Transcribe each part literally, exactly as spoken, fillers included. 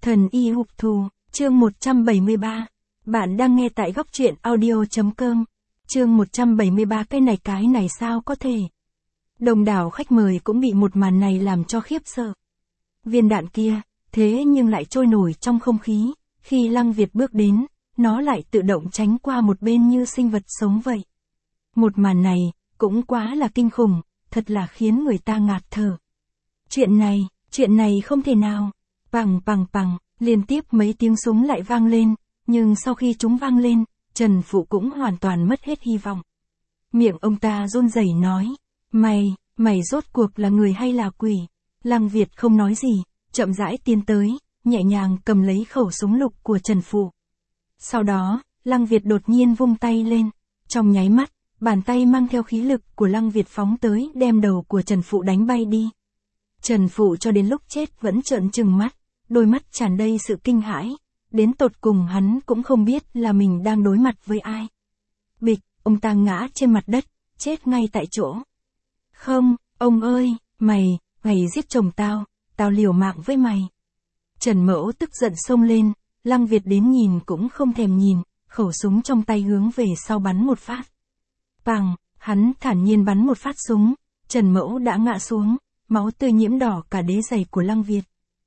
Thần y hục thù, chương một trăm bảy mươi ba. Bạn đang nghe tại góc truyện audio.com. Chương một trăm bảy mươi ba. Cái này cái này sao có thể? Đông đảo khách mời cũng bị một màn này làm cho khiếp sợ. Viên đạn kia, thế nhưng lại trôi nổi trong không khí, khi Lăng Việt bước đến, nó lại tự động tránh qua một bên như sinh vật sống vậy. Một màn này, cũng quá là kinh khủng, thật là khiến người ta ngạt thở. Chuyện này, chuyện này không thể nào. Pằng pằng pằng, liên tiếp mấy tiếng súng lại vang lên, nhưng sau khi chúng vang lên, Trần Phụ cũng hoàn toàn mất hết hy vọng. Miệng ông ta run rẩy nói, mày, mày rốt cuộc là người hay là quỷ? Lăng Việt không nói gì, chậm rãi tiến tới, nhẹ nhàng cầm lấy khẩu súng lục của Trần Phụ. Sau đó, Lăng Việt đột nhiên vung tay lên, trong nháy mắt, bàn tay mang theo khí lực của Lăng Việt phóng tới đem đầu của Trần Phụ đánh bay đi. Trần Phụ cho đến lúc chết vẫn trợn trừng mắt, đôi mắt tràn đầy sự kinh hãi, đến tột cùng hắn cũng không biết là mình đang đối mặt với ai. Bịch, ông ta ngã trên mặt đất, chết ngay tại chỗ. Không, ông ơi, mày, mày giết chồng tao, tao liều mạng với mày. Trần Mẫu tức giận xông lên, Lăng Việt đến nhìn cũng không thèm nhìn, khẩu súng trong tay hướng về sau bắn một phát. Pằng, hắn thản nhiên bắn một phát súng, Trần Mẫu đã ngã xuống, máu tươi nhiễm đỏ cả đế giày của Lăng Việt.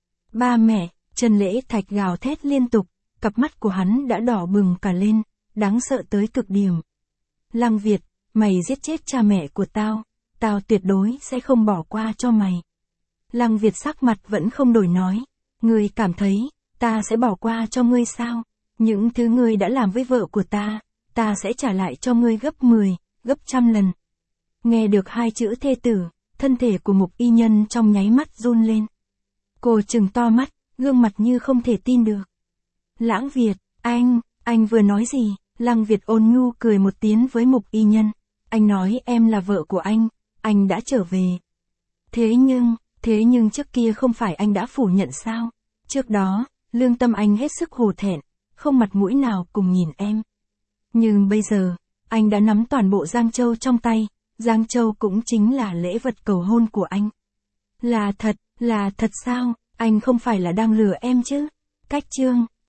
Ba mẹ, Trần Lễ Thạch gào thét liên tục, cặp mắt của hắn đã đỏ bừng cả lên, đáng sợ tới cực điểm. Lăng Việt, mày giết chết cha mẹ của tao, tao tuyệt đối sẽ không bỏ qua cho mày. Lăng Việt sắc mặt vẫn không đổi nói, ngươi cảm thấy, ta sẽ bỏ qua cho ngươi sao? Những thứ ngươi đã làm với vợ của ta, ta sẽ trả lại cho ngươi gấp mười, gấp trăm lần. Nghe được hai chữ thê tử, thân thể của Mục Y Nhân trong nháy mắt run lên. Cô trừng to mắt, gương mặt như không thể tin được. Lãng Việt, anh, anh vừa nói gì? Lăng Việt ôn nhu cười một tiếng với Mục Y Nhân. Anh nói em là vợ của anh, anh đã trở về. Thế nhưng, thế nhưng trước kia không phải anh đã phủ nhận sao? Trước đó, lương tâm anh hết sức hổ thẹn, không mặt mũi nào cùng nhìn em. Nhưng bây giờ, anh đã nắm toàn bộ Giang Châu trong tay, Giang Châu cũng chính là lễ vật cầu hôn của anh. Là thật, là thật sao? Anh không phải là đang lừa em chứ? Cách chương.